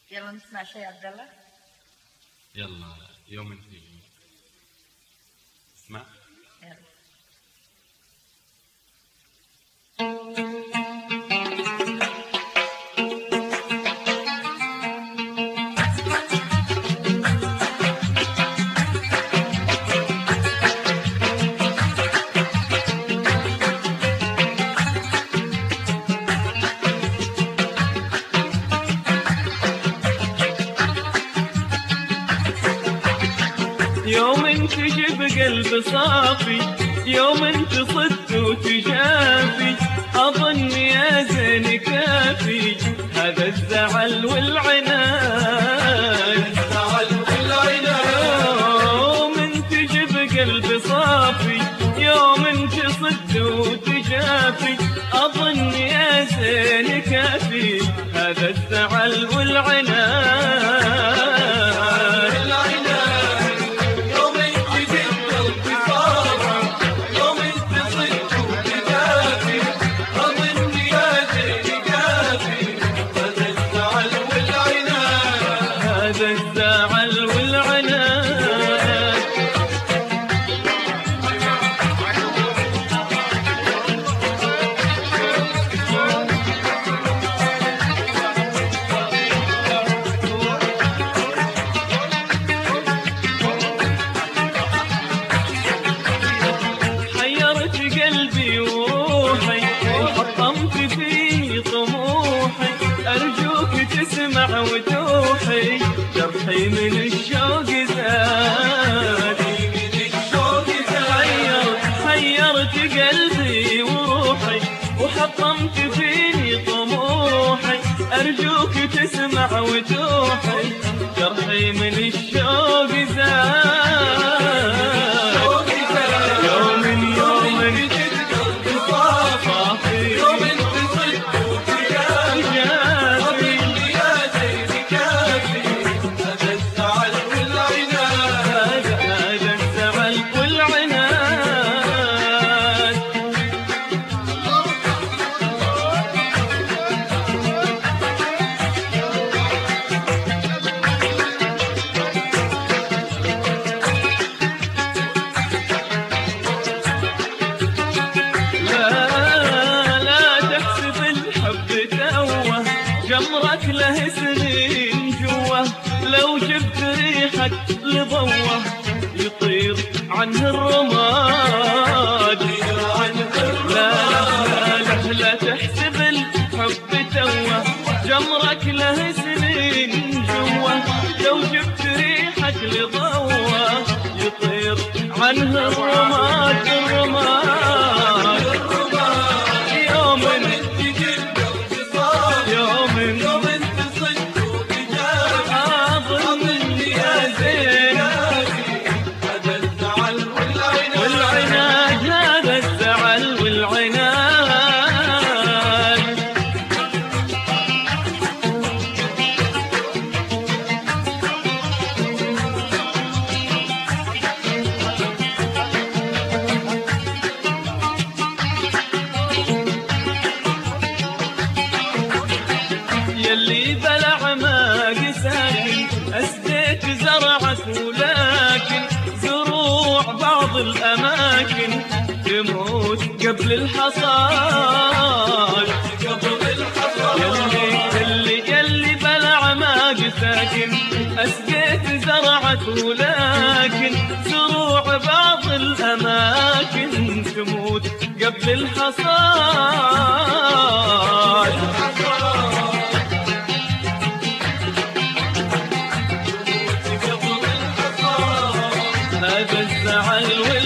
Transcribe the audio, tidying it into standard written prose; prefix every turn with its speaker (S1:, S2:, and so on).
S1: يلا نسمع شيء عبد الله.
S2: يلا يوم انت اسمع.
S1: يلا.
S3: يوم انت جب قلب صافي، يوم انت صدت وتجافي، اظن يا زين كافي هذا الزعل والعناد. يوم انت جب قلب صافي، يوم انت صدت وتجافي، اظن يا زين كافي هذا الزعل والعناد. قلبي وروحي وحطمت فيه طموحي، أرجوك تسمع وتوحي جرحي من الشوق زاد. حيرت قلبي وروحي وحطمت فيه طموحي، أرجوك تسمع وتوحي جرحي من الشوق زاد. جمرك له سنين جوه، لو جبت ريحك لضوه يطير عنه الرماد. لا تحسب الحب توه، جمرك له سنين جوه، لو جبت ريحك لضوه يطير عنه الرماد. يلي بلع ما قساكن أسديت زرعك، ولكن زروع بعض الأماكن تموت قبل الحصاد. يلي بلع ما قساكن أسديت زرعك، ولكن زروع بعض الأماكن تموت قبل الحصاد. هذا الزعل